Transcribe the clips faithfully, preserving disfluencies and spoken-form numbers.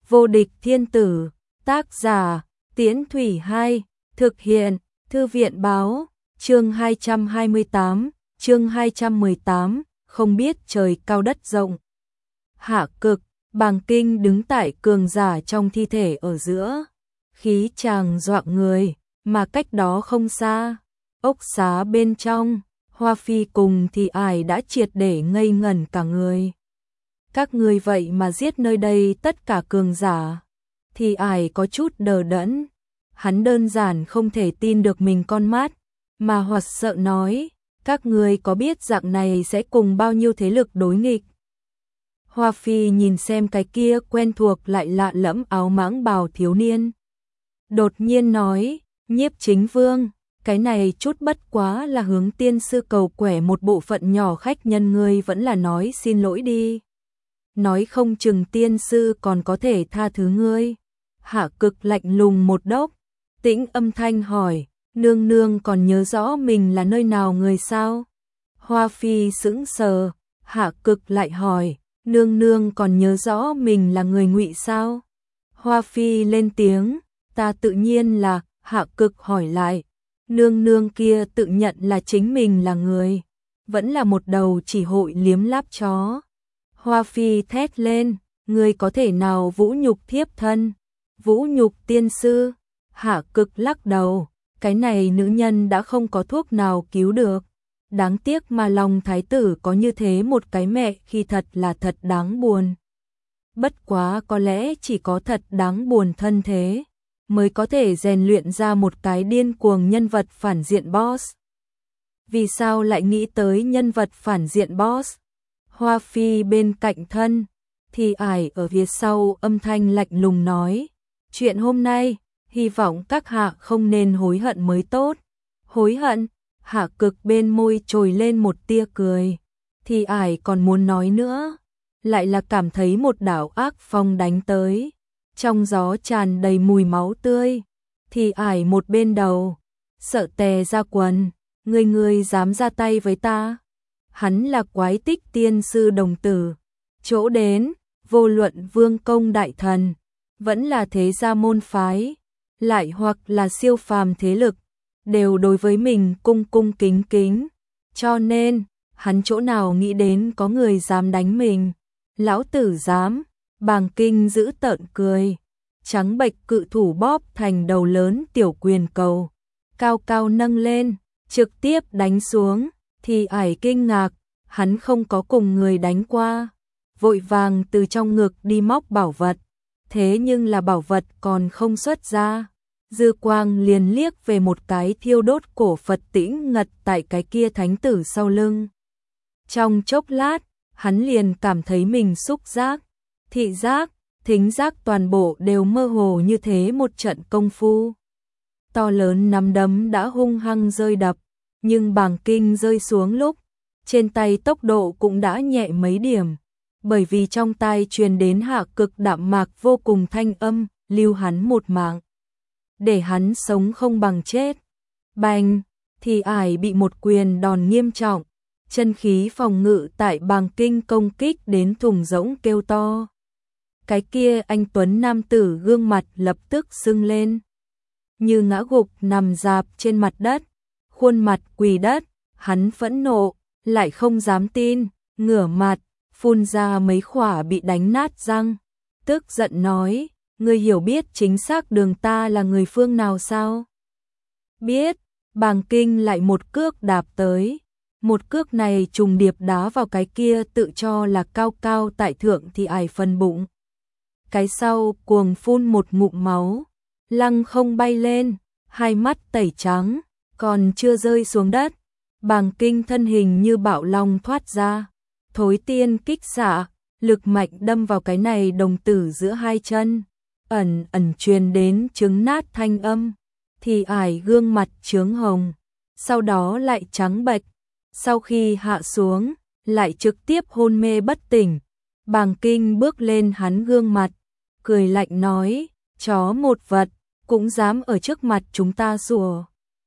Vô địch thiên tử, tác giả, Tiễn Thủy Hai, thực hiện, Thư viện báo, chương hai trăm hai mươi tám, chương hai trăm mười tám, không biết trời cao đất rộng. Hạ cực, Bàng Kinh đứng tại cường giả trong thi thể ở giữa, khí chàng doạng người, mà cách đó không xa, ốc xá bên trong, Hoa Phi cùng Thì Ải đã triệt để ngây ngẩn cả người. Các người vậy mà giết nơi đây tất cả cường giả. Thì Ải có chút đờ đẫn, hắn đơn giản không thể tin được mình con mắt, mà hoặc sợ nói, các người có biết dạng này sẽ cùng bao nhiêu thế lực đối nghịch. Hoa Phi nhìn xem cái kia quen thuộc lại lạ lẫm áo mãng bào thiếu niên. Đột nhiên nói, Nhiếp Chính Vương, cái này chút bất quá là hướng tiên sư cầu quẻ một bộ phận nhỏ khách nhân, ngươi vẫn là nói xin lỗi đi. Nói không chừng tiên sư còn có thể tha thứ ngươi. Hạ cực lạnh lùng một đốc, tĩnh âm thanh hỏi, nương nương còn nhớ rõ mình là nơi nào người sao? Hoa Phi sững sờ, Hạ cực lại hỏi, nương nương còn nhớ rõ mình là người Ngụy sao? Hoa Phi lên tiếng, ta tự nhiên là. Hạ cực hỏi lại, nương nương kia tự nhận là chính mình là người, vẫn là một đầu chỉ hội liếm láp chó. Hoa Phi thét lên, người có thể nào vũ nhục thiếp thân, vũ nhục tiên sư? Hạ cực lắc đầu, cái này nữ nhân đã không có thuốc nào cứu được. Đáng tiếc mà lòng thái tử có như thế một cái mẹ khi thật là thật đáng buồn. Bất quá có lẽ chỉ có thật đáng buồn thân thế mới có thể rèn luyện ra một cái điên cuồng nhân vật phản diện boss. Vì sao lại nghĩ tới nhân vật phản diện boss? Hoa Phi bên cạnh thân, Thì Ải ở phía sau âm thanh lạnh lùng nói, chuyện hôm nay, hy vọng các hạ không nên hối hận mới tốt. Hối hận? Hạ cực bên môi trồi lên một tia cười. Thì Ải còn muốn nói nữa, lại là cảm thấy một đạo ác phong đánh tới. Trong gió tràn đầy mùi máu tươi. Thì Ải một bên đầu, sợ tè ra quần, người người dám ra tay với ta. Hắn là Quái Tích tiên sư đồng tử, chỗ đến, vô luận vương công đại thần, vẫn là thế gia môn phái, lại hoặc là siêu phàm thế lực, đều đối với mình cung cung kính kính. Cho nên, hắn chỗ nào nghĩ đến có người dám đánh mình. Lão tử dám. Bàng Kinh giữ tợn cười, trắng bệch cự thủ bóp thành đầu lớn tiểu quyền cầu, cao cao nâng lên, trực tiếp đánh xuống. Thì Ải kinh ngạc, hắn không có cùng người đánh qua, vội vàng từ trong ngực đi móc bảo vật, thế nhưng là bảo vật còn không xuất ra, dư quang liền liếc về một cái thiêu đốt cổ Phật tĩnh ngật tại cái kia thánh tử sau lưng. Trong chốc lát, hắn liền cảm thấy mình xúc giác, thị giác, thính giác toàn bộ đều mơ hồ như thế một trận công phu. To lớn nắm đấm đã hung hăng rơi đập, nhưng Bàng Kinh rơi xuống lúc, trên tay tốc độ cũng đã nhẹ mấy điểm, bởi vì trong tai truyền đến Hạ cực đạm mạc vô cùng thanh âm, lưu hắn một mạng, để hắn sống không bằng chết. Bành, Thì Ải bị một quyền đòn nghiêm trọng, chân khí phòng ngự tại Bàng Kinh công kích đến thùng rỗng kêu to. Cái kia anh tuấn nam tử gương mặt lập tức sưng lên, như ngã gục nằm dạp trên mặt đất, khuôn mặt quỳ đất, hắn phẫn nộ, lại không dám tin, ngửa mặt, phun ra mấy khỏa bị đánh nát răng, tức giận nói, ngươi hiểu biết chính xác đường ta là người phương nào sao? Biết. Bàng Kinh lại một cước đạp tới, một cước này trùng điệp đá vào cái kia tự cho là cao cao tại thượng Thì Ải phần bụng. Cái sau cuồng phun một ngụm máu, lăng không bay lên, hai mắt tẩy trắng, còn chưa rơi xuống đất. Bàng Kinh thân hình như bạo long thoát ra, thối tiên kích xạ, lực mạnh đâm vào cái này đồng tử giữa hai chân, ẩn ẩn truyền đến trứng nát thanh âm. Thì Ải gương mặt chướng hồng, sau đó lại trắng bệch, sau khi hạ xuống, lại trực tiếp hôn mê bất tỉnh. Bàng Kinh bước lên hắn gương mặt, cười lạnh nói, chó một vật, cũng dám ở trước mặt chúng ta rủa.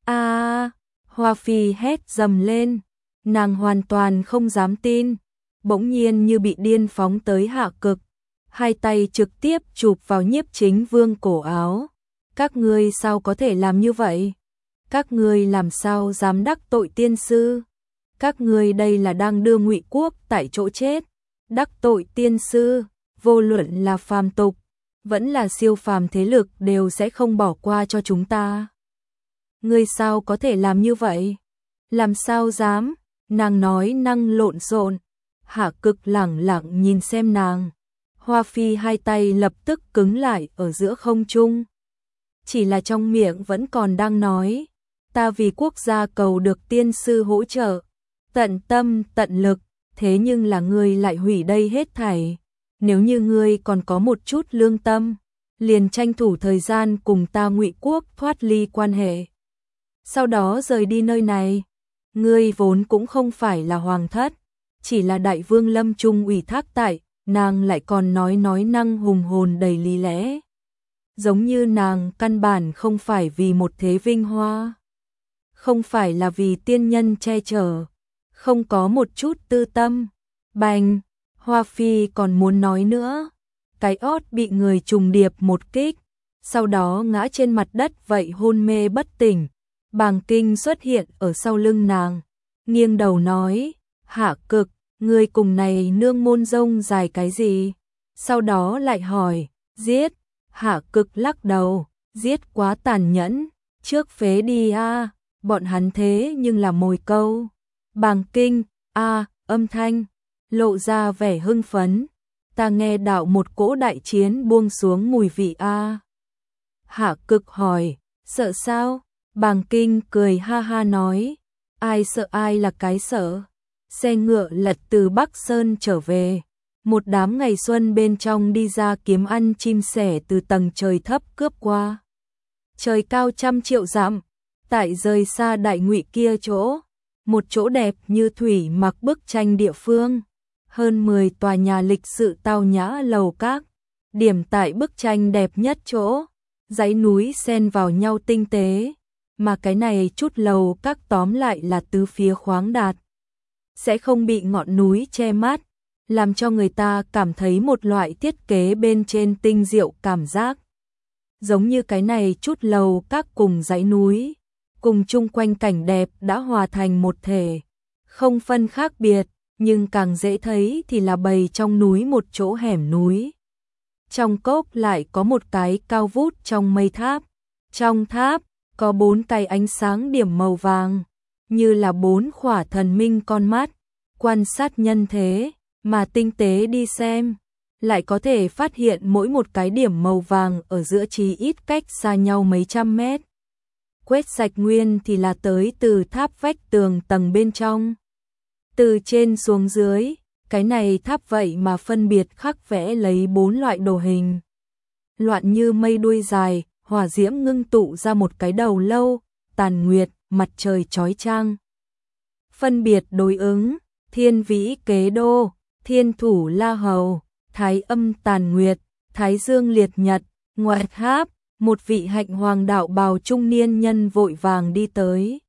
A! Hoa Phi hét dầm lên, nàng hoàn toàn không dám tin, bỗng nhiên như bị điên phóng tới Hạ cực, hai tay trực tiếp chụp vào Nhiếp Chính Vương cổ áo. Các ngươi sao có thể làm như vậy? Các ngươi làm sao dám đắc tội tiên sư? Các ngươi đây là đang đưa Ngụy Quốc tại chỗ chết. Đắc tội tiên sư, vô luận là phàm tục, vẫn là siêu phàm thế lực đều sẽ không bỏ qua cho chúng ta. Ngươi sao có thể làm như vậy? Làm sao dám? Nàng nói năng lộn xộn. Hạ Cực lẳng lặng nhìn xem nàng. Hoa Phi hai tay lập tức cứng lại ở giữa không trung. Chỉ là trong miệng vẫn còn đang nói, ta vì quốc gia cầu được tiên sư hỗ trợ, tận tâm tận lực, thế nhưng là ngươi lại hủy đây hết thảy. Nếu như ngươi còn có một chút lương tâm, liền tranh thủ thời gian cùng ta Ngụy Quốc thoát ly quan hệ, sau đó rời đi nơi này. Ngươi vốn cũng không phải là hoàng thất, chỉ là đại vương lâm trung ủy thác tại, nàng lại còn nói nói năng hùng hồn đầy lý lẽ. Giống như nàng căn bản không phải vì một thế vinh hoa, không phải là vì tiên nhân che chở, không có một chút tư tâm. Bành, Hoa Phi còn muốn nói nữa, cái ót bị người trùng điệp một kích, sau đó ngã trên mặt đất vậy hôn mê bất tỉnh. Bàng Kinh xuất hiện ở sau lưng nàng, nghiêng đầu nói, Hạ Cực, ngươi cùng này nương môn rông dài cái gì? Sau đó lại hỏi, giết. Hạ Cực lắc đầu, giết quá tàn nhẫn, trước phế đi a, bọn hắn thế nhưng là mồi câu. Bàng Kinh, a, âm thanh, lộ ra vẻ hưng phấn, ta nghe đạo một cỗ đại chiến buông xuống mùi vị a. Hạ Cực hỏi, sợ sao? Bàng Kinh cười ha ha nói, ai sợ ai là cái sợ. Xe ngựa lật từ Bắc Sơn trở về, một đám ngày xuân bên trong đi ra kiếm ăn chim sẻ từ tầng trời thấp cướp qua. Trời cao trăm triệu dặm, tại rời xa Đại Ngụy kia chỗ, một chỗ đẹp như thủy mặc bức tranh địa phương, hơn mười tòa nhà lịch sự tao nhã lầu các, điểm tại bức tranh đẹp nhất chỗ, dãy núi xen vào nhau tinh tế, mà cái này chút lầu các tóm lại là tứ phía khoáng đạt, sẽ không bị ngọn núi che mát, làm cho người ta cảm thấy một loại thiết kế bên trên tinh diệu cảm giác. Giống như cái này chút lầu các cùng dãy núi, cùng chung quanh cảnh đẹp đã hòa thành một thể, không phân khác biệt, nhưng càng dễ thấy thì là bầy trong núi một chỗ hẻm núi. Trong cốc lại có một cái cao vút trong mây tháp, trong tháp có bốn cái ánh sáng điểm màu vàng, như là bốn khỏa thần minh con mắt, quan sát nhân thế, mà tinh tế đi xem, lại có thể phát hiện mỗi một cái điểm màu vàng ở giữa chí ít cách xa nhau mấy trăm mét. Quét sạch nguyên thì là tới từ tháp vách tường tầng bên trong. Từ trên xuống dưới, cái này tháp vậy mà phân biệt khắc vẽ lấy bốn loại đồ hình. Loạn như mây đuôi dài, hỏa diễm ngưng tụ ra một cái đầu lâu, tàn nguyệt, mặt trời chói chang. Phân biệt đối ứng, thiên vĩ kế đô, thiên thủ la hầu, thái âm tàn nguyệt, thái dương liệt nhật, ngoại tháp, một vị hạnh hoàng đạo bào trung niên nhân vội vàng đi tới.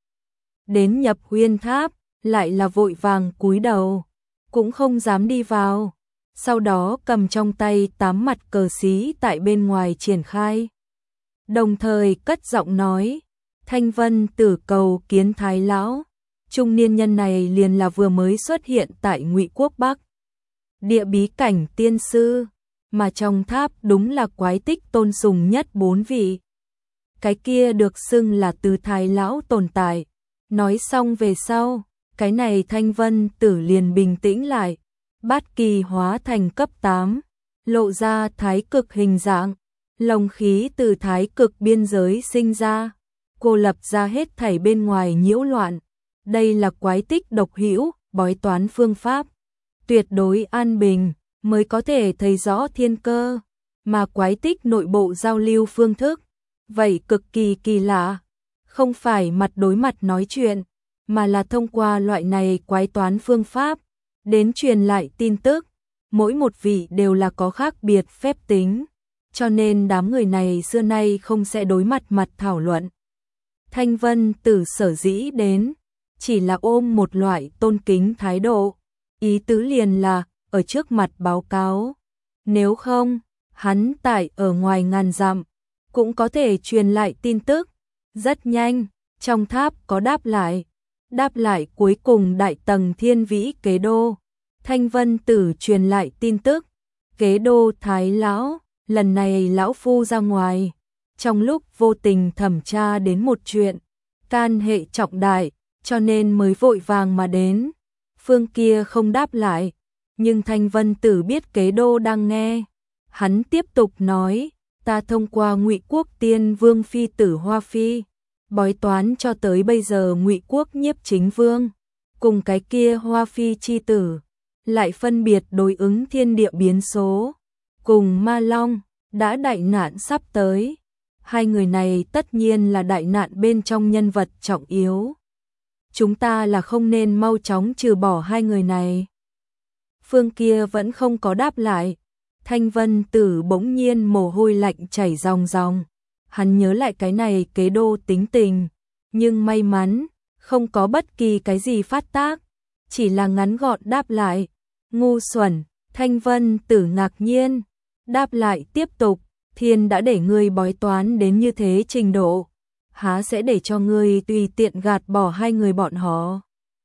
Đến nhập huyên tháp, lại là vội vàng cúi đầu, cũng không dám đi vào. Sau đó cầm trong tay tám mặt cờ xí tại bên ngoài triển khai. Đồng thời cất giọng nói, Thanh Vân tử cầu kiến thái lão. Trung niên nhân này liền là vừa mới xuất hiện tại Ngụy Quốc Bắc. Địa bí cảnh tiên sư, mà trong tháp đúng là quái tích tôn sùng nhất bốn vị. Cái kia được xưng là từ thái lão tồn tại. Nói xong về sau, cái này Thanh Vân tử liền bình tĩnh lại. Bát kỳ hóa thành cấp tám, lộ ra thái cực hình dạng, lồng khí từ thái cực biên giới sinh ra, cô lập ra hết thảy bên ngoài nhiễu loạn. Đây là quái tích độc hữu, bói toán phương pháp, tuyệt đối an bình, mới có thể thấy rõ thiên cơ, mà quái tích nội bộ giao lưu phương thức, vậy cực kỳ kỳ lạ, không phải mặt đối mặt nói chuyện, mà là thông qua loại này quái toán phương pháp, đến truyền lại tin tức, mỗi một vị đều là có khác biệt phép tính, cho nên đám người này xưa nay không sẽ đối mặt mặt thảo luận. Thanh Vân tử sở dĩ đến, chỉ là ôm một loại tôn kính thái độ, ý tứ liền là, ở trước mặt báo cáo, nếu không, hắn tại ở ngoài ngàn dặm, cũng có thể truyền lại tin tức. Rất nhanh, trong tháp có đáp lại. Đáp lại cuối cùng đại tầng thiên vĩ kế đô. Thanh Vân Tử truyền lại tin tức. Kế đô Thái Lão, lần này Lão Phu ra ngoài. Trong lúc vô tình thẩm tra đến một chuyện, can hệ trọng đại, cho nên mới vội vàng mà đến. Phương kia không đáp lại, nhưng Thanh Vân Tử biết kế đô đang nghe. Hắn tiếp tục nói, ta thông qua Ngụy Quốc Tiên Vương phi tử Hoa Phi, bói toán cho tới bây giờ Ngụy Quốc Nhiếp Chính Vương, cùng cái kia Hoa Phi chi tử, lại phân biệt đối ứng thiên địa biến số, cùng Ma Long, đã đại nạn sắp tới. Hai người này tất nhiên là đại nạn bên trong nhân vật trọng yếu. Chúng ta là không nên mau chóng trừ bỏ hai người này. Phương kia vẫn không có đáp lại. Thanh Vân Tử bỗng nhiên mồ hôi lạnh chảy ròng ròng. Hắn nhớ lại cái này kế đô tính tình, nhưng may mắn, không có bất kỳ cái gì phát tác, chỉ là ngắn gọn đáp lại. Ngu xuẩn. Thanh Vân Tử ngạc nhiên, đáp lại tiếp tục, thiên đã để ngươi bói toán đến như thế trình độ, há sẽ để cho ngươi tùy tiện gạt bỏ hai người bọn họ.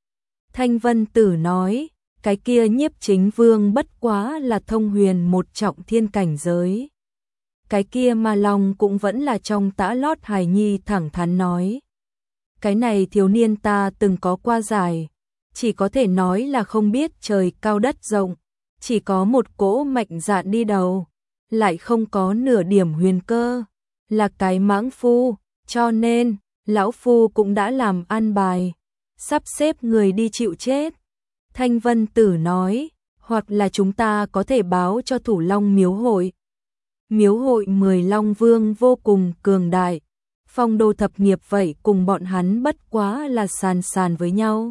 Thanh Vân Tử nói, cái kia Nhiếp Chính Vương bất quá là thông huyền một trọng thiên cảnh giới. Cái kia Ma Long cũng vẫn là trong tã lót hài nhi thẳng thắn nói. Cái này thiếu niên ta từng có qua giải, chỉ có thể nói là không biết trời cao đất rộng, chỉ có một cỗ mạnh dạn đi đầu, lại không có nửa điểm huyền cơ, là cái mãng phu, cho nên, lão phu cũng đã làm an bài, sắp xếp người đi chịu chết. Thanh Vân Tử nói, hoặc là chúng ta có thể báo cho Thủ Long Miếu Hội. Miếu hội mười Long Vương vô cùng cường đại, Phong Đô thập nghiệp vậy cùng bọn hắn bất quá là sàn sàn với nhau.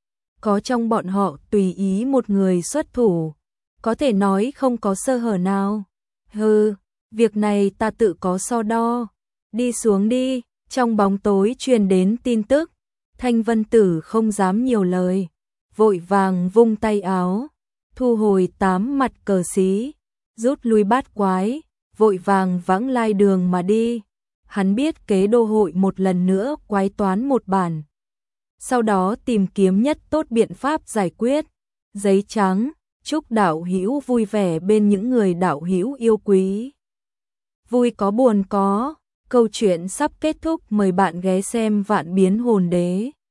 Có trong bọn họ tùy ý một người xuất thủ, có thể nói không có sơ hở nào. Hừ, việc này ta tự có so đo. Đi xuống đi. Trong bóng tối truyền đến tin tức. Thanh Vân Tử không dám nhiều lời, vội vàng vung tay áo, thu hồi tám mặt cờ xí, rút lui bát quái, vội vàng vãng lai đường mà đi. Hắn biết kế đô hội một lần nữa quái toán một bản, sau đó tìm kiếm nhất tốt biện pháp giải quyết. Giấy trắng, chúc đạo hữu vui vẻ bên những người đạo hữu yêu quý. Vui có buồn có, câu chuyện sắp kết thúc, mời bạn ghé xem Vạn Biến Hồn Đế.